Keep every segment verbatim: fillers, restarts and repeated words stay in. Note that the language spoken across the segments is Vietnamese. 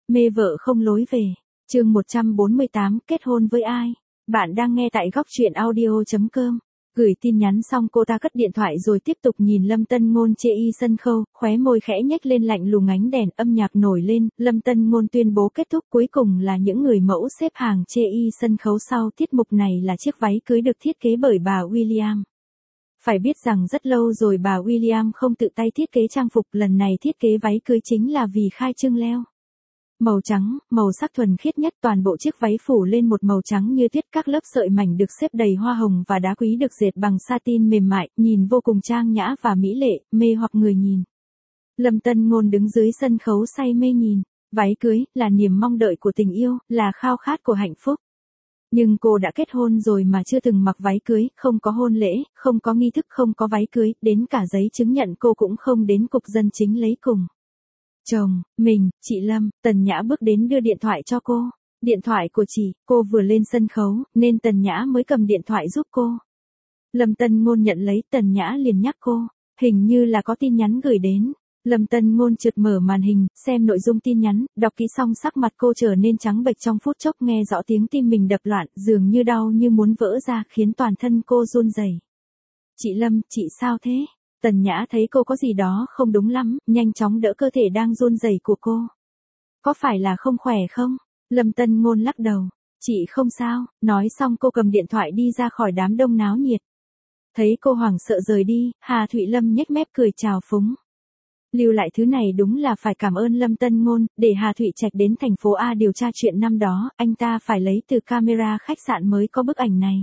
Mê vợ không lối về. Chương một trăm bốn mươi tám, kết hôn với ai? Bạn đang nghe tại góc truyện audio chấm com. Gửi tin nhắn xong cô ta cất điện thoại rồi tiếp tục nhìn Lâm Tân Ngôn chê y sân khấu, khóe môi khẽ nhếch lên lạnh lùng, ánh đèn âm nhạc nổi lên, Lâm Tân Ngôn tuyên bố kết thúc, cuối cùng là những người mẫu xếp hàng chê y sân khấu sau tiết mục này là chiếc váy cưới được thiết kế bởi bà William. Phải biết rằng rất lâu rồi bà William không tự tay thiết kế trang phục, lần này thiết kế váy cưới chính là vì khai trương leo. Màu trắng, màu sắc thuần khiết nhất, toàn bộ chiếc váy phủ lên một màu trắng như tuyết, các lớp sợi mảnh được xếp đầy hoa hồng và đá quý được dệt bằng satin mềm mại, nhìn vô cùng trang nhã và mỹ lệ, mê hoặc người nhìn. Lâm Tân Ngôn đứng dưới sân khấu say mê nhìn, váy cưới là niềm mong đợi của tình yêu, là khao khát của hạnh phúc. Nhưng cô đã kết hôn rồi mà chưa từng mặc váy cưới, không có hôn lễ, không có nghi thức, không có váy cưới, đến cả giấy chứng nhận cô cũng không đến cục dân chính lấy cùng. Chồng, mình, chị Lâm, Tần Nhã bước đến đưa điện thoại cho cô. Điện thoại của chị, cô vừa lên sân khấu, nên Tần Nhã mới cầm điện thoại giúp cô. Lâm Tân Ngôn nhận lấy, Tần Nhã liền nhắc cô, hình như là có tin nhắn gửi đến. Lâm Tân Ngôn chợt mở màn hình, xem nội dung tin nhắn, đọc kỹ xong sắc mặt cô trở nên trắng bệch, trong phút chốc nghe rõ tiếng tim mình đập loạn, dường như đau như muốn vỡ ra, khiến toàn thân cô run rẩy. Chị Lâm, chị sao thế? Tần Nhã thấy cô có gì đó không đúng lắm, nhanh chóng đỡ cơ thể đang run rẩy của cô. Có phải là không khỏe không? Lâm Tân Ngôn lắc đầu. Chị không sao, nói xong cô cầm điện thoại đi ra khỏi đám đông náo nhiệt. Thấy cô hoảng sợ rời đi, Hà Thụy Lâm nhếch mép cười chào phúng. Lưu lại thứ này đúng là phải cảm ơn Lâm Tân Ngôn, để Hà Thụy Trạch đến thành phố A điều tra chuyện năm đó, anh ta phải lấy từ camera khách sạn mới có bức ảnh này.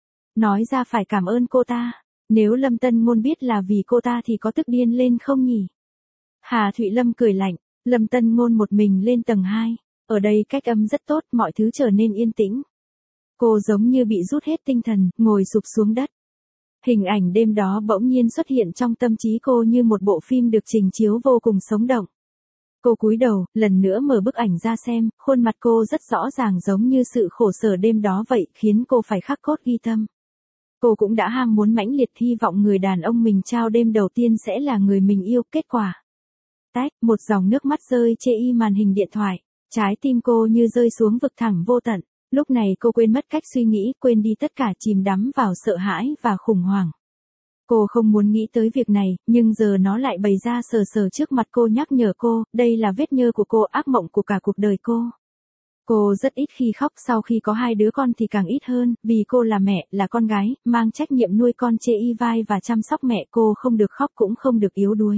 Nói ra phải cảm ơn cô ta. Nếu Lâm Tân Ngôn biết là vì cô ta thì có tức điên lên không nhỉ? Hà Thụy Lâm cười lạnh, Lâm Tân Ngôn một mình lên tầng hai. Ở đây cách âm rất tốt, mọi thứ trở nên yên tĩnh. Cô giống như bị rút hết tinh thần, ngồi sụp xuống đất. Hình ảnh đêm đó bỗng nhiên xuất hiện trong tâm trí cô như một bộ phim được trình chiếu vô cùng sống động. Cô cúi đầu, lần nữa mở bức ảnh ra xem, khuôn mặt cô rất rõ ràng giống như sự khổ sở đêm đó vậy, khiến cô phải khắc cốt ghi tâm. Cô cũng đã ham muốn mãnh liệt, hy vọng người đàn ông mình trao đêm đầu tiên sẽ là người mình yêu, kết quả. Tách, một dòng nước mắt rơi chê y màn hình điện thoại, trái tim cô như rơi xuống vực thẳm vô tận. Lúc này cô quên mất cách suy nghĩ, quên đi tất cả, chìm đắm vào sợ hãi và khủng hoảng. Cô không muốn nghĩ tới việc này, nhưng giờ nó lại bày ra sờ sờ trước mặt cô, nhắc nhở cô, đây là vết nhơ của cô, ác mộng của cả cuộc đời cô. Cô rất ít khi khóc, sau khi có hai đứa con thì càng ít hơn, vì cô là mẹ, là con gái, mang trách nhiệm nuôi con chê y vai và chăm sóc mẹ, cô không được khóc cũng không được yếu đuối.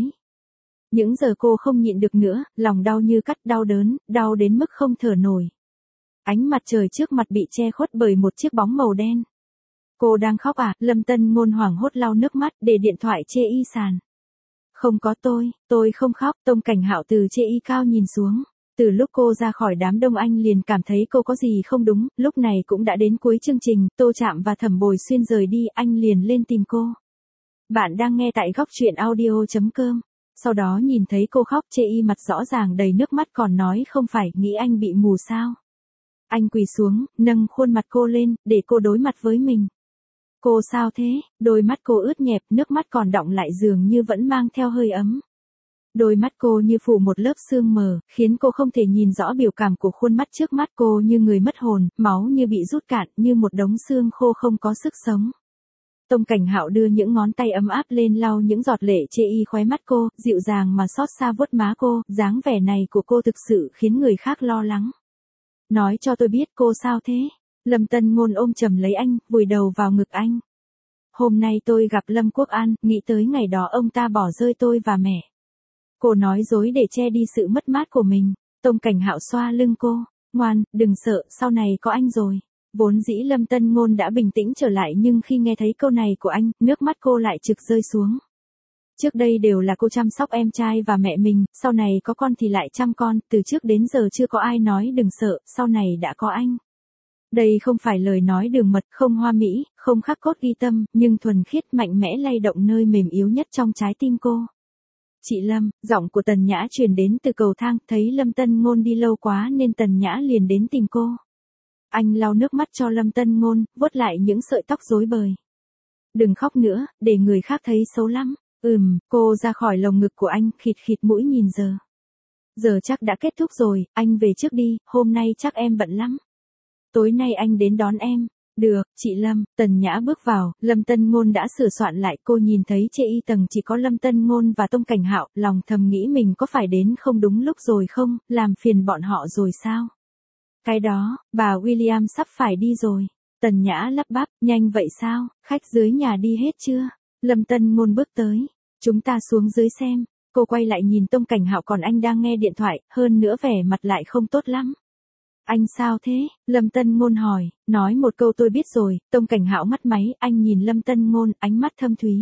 Những giờ cô không nhịn được nữa, lòng đau như cắt, đau đớn, đau đến mức không thở nổi. Ánh mặt trời trước mặt bị che khuất bởi một chiếc bóng màu đen. Cô đang khóc à? Lâm Tân Ngôn hoảng hốt lau nước mắt, để điện thoại chê y sàn. Không có tôi, tôi không khóc. Tông Cảnh Hạo từ chê y cao nhìn xuống. Từ lúc cô ra khỏi đám đông anh liền cảm thấy cô có gì không đúng, lúc này cũng đã đến cuối chương trình, Tô Trạm và Thẩm Bồi Xuyên rời đi, anh liền lên tìm cô. Bạn đang nghe tại góc truyện audio chấm com. Sau đó nhìn thấy cô khóc, chê y mặt rõ ràng đầy nước mắt còn nói không phải, nghĩ anh bị mù sao. Anh quỳ xuống, nâng khuôn mặt cô lên, để cô đối mặt với mình. Cô sao thế? Đôi mắt cô ướt nhẹp, nước mắt còn đọng lại dường như vẫn mang theo hơi ấm. Đôi mắt cô như phủ một lớp sương mờ, khiến cô không thể nhìn rõ biểu cảm của khuôn mắt trước mắt, cô như người mất hồn, máu như bị rút cạn, như một đống xương khô không có sức sống. Tông Cảnh Hạo đưa những ngón tay ấm áp lên lau những giọt lệ chê y khóe mắt cô, dịu dàng mà xót xa vuốt má cô, dáng vẻ này của cô thực sự khiến người khác lo lắng. Nói cho tôi biết cô sao thế? Lâm Tân Ngôn ôm chầm lấy anh, vùi đầu vào ngực anh. Hôm nay tôi gặp Lâm Quốc An, nghĩ tới ngày đó ông ta bỏ rơi tôi và mẹ. Cô nói dối để che đi sự mất mát của mình. Tông Cảnh Hạo xoa lưng cô. Ngoan, đừng sợ, sau này có anh rồi. Vốn dĩ Lâm Tân Ngôn đã bình tĩnh trở lại, nhưng khi nghe thấy câu này của anh, nước mắt cô lại trực rơi xuống. Trước đây đều là cô chăm sóc em trai và mẹ mình, sau này có con thì lại chăm con, từ trước đến giờ chưa có ai nói đừng sợ, sau này đã có anh. Đây không phải lời nói đường mật, không hoa mỹ, không khắc cốt ghi tâm, nhưng thuần khiết, mạnh mẽ, lay động nơi mềm yếu nhất trong trái tim cô. Chị Lâm, giọng của Tần Nhã truyền đến từ cầu thang, thấy Lâm Tân Ngôn đi lâu quá nên Tần Nhã liền đến tìm cô. Anh lau nước mắt cho Lâm Tân Ngôn, vuốt lại những sợi tóc rối bời. Đừng khóc nữa, để người khác thấy xấu lắm. Ừm, cô ra khỏi lồng ngực của anh, khịt khịt mũi nhìn giờ. Giờ chắc đã kết thúc rồi, anh về trước đi, hôm nay chắc em bận lắm. Tối nay anh đến đón em. Được, chị Lâm. Tần Nhã bước vào, Lâm Tân Ngôn đã sửa soạn lại, cô nhìn thấy chê y tầng chỉ có Lâm Tân Ngôn và Tông Cảnh Hạo, lòng thầm nghĩ mình có phải đến không đúng lúc rồi không, làm phiền bọn họ rồi sao? Cái đó, bà William sắp phải đi rồi. Tần Nhã lắp bắp, nhanh vậy sao, khách dưới nhà đi hết chưa? Lâm Tân Ngôn bước tới, chúng ta xuống dưới xem. Cô quay lại nhìn Tông Cảnh Hạo còn anh đang nghe điện thoại, hơn nữa vẻ mặt lại không tốt lắm. Anh sao thế? Lâm Tân Ngôn hỏi, nói một câu tôi biết rồi. Tông Cảnh Hạo mắt máy, anh nhìn Lâm Tân Ngôn, ánh mắt thâm thúy.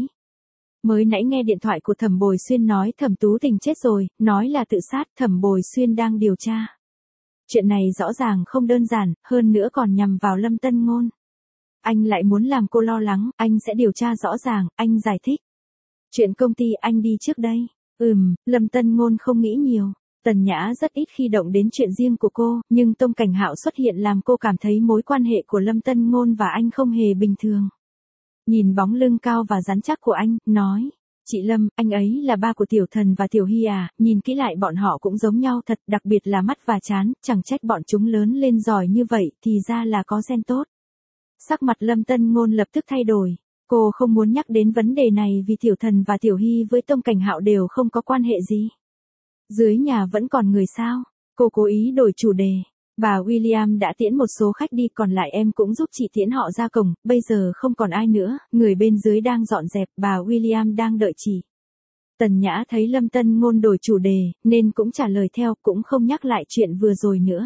Mới nãy nghe điện thoại của Thẩm Bồi Xuyên nói Thẩm Tú Tình chết rồi, nói là tự sát, Thẩm Bồi Xuyên đang điều tra. Chuyện này rõ ràng không đơn giản, hơn nữa còn nhằm vào Lâm Tân Ngôn. Anh lại muốn làm cô lo lắng, anh sẽ điều tra rõ ràng, anh giải thích. Chuyện công ty anh đi trước đây. Ừm, Lâm Tân Ngôn không nghĩ nhiều. Tần Nhã rất ít khi động đến chuyện riêng của cô, nhưng Tông Cảnh Hạo xuất hiện làm cô cảm thấy mối quan hệ của Lâm Tân Ngôn và anh không hề bình thường. Nhìn bóng lưng cao và rắn chắc của anh, nói, chị Lâm, anh ấy là ba của Tiểu Thần và Tiểu Hy à, nhìn kỹ lại bọn họ cũng giống nhau thật, đặc biệt là mắt và trán, chẳng trách bọn chúng lớn lên giỏi như vậy, thì ra là có gen tốt. Sắc mặt Lâm Tân Ngôn lập tức thay đổi. Cô không muốn nhắc đến vấn đề này vì Tiểu Thần và Tiểu Hy với Tông Cảnh Hạo đều không có quan hệ gì. Dưới nhà vẫn còn người sao? Cô cố ý đổi chủ đề. Bà William đã tiễn một số khách đi, còn lại em cũng giúp chị tiễn họ ra cổng, bây giờ không còn ai nữa, người bên dưới đang dọn dẹp, bà William đang đợi chị. Tần Nhã thấy Lâm Tân Ngôn đổi chủ đề, nên cũng trả lời theo, cũng không nhắc lại chuyện vừa rồi nữa.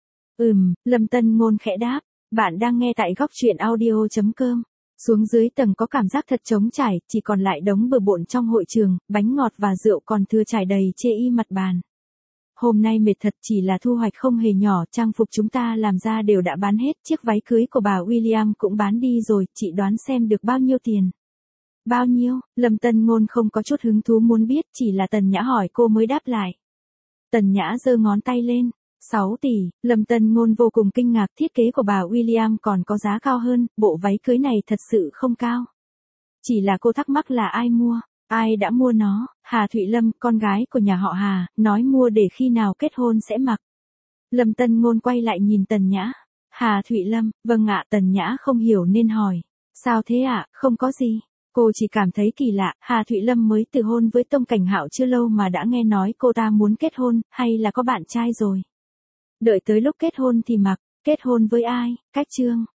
Ừm, Lâm Tân Ngôn khẽ đáp, bạn đang nghe tại góc truyện audio chấm com. Xuống dưới tầng có cảm giác thật trống trải, chỉ còn lại đống bừa bộn trong hội trường, bánh ngọt và rượu còn thừa trải đầy chê y mặt bàn. Hôm nay mệt thật, chỉ là thu hoạch không hề nhỏ, trang phục chúng ta làm ra đều đã bán hết, chiếc váy cưới của bà William cũng bán đi rồi, chị đoán xem được bao nhiêu tiền. Bao nhiêu? Lâm Tân Ngôn không có chút hứng thú muốn biết, chỉ là Tần Nhã hỏi cô mới đáp lại. Tần Nhã giơ ngón tay lên. sáu tỷ, Lâm Tân Ngôn vô cùng kinh ngạc, thiết kế của bà William còn có giá cao hơn, bộ váy cưới này thật sự không cao. Chỉ là cô thắc mắc là ai mua, ai đã mua nó, Hà Thụy Lâm, con gái của nhà họ Hà, nói mua để khi nào kết hôn sẽ mặc. Lâm Tân Ngôn quay lại nhìn Tần Nhã. Hà Thụy Lâm, vâng ạ. Tần Nhã không hiểu nên hỏi. Sao thế ạ, không có gì. Cô chỉ cảm thấy kỳ lạ, Hà Thụy Lâm mới từ hôn với Tông Cảnh Hạo chưa lâu mà đã nghe nói cô ta muốn kết hôn, hay là có bạn trai rồi. Đợi tới lúc kết hôn thì mặc, kết hôn với ai, cách chương.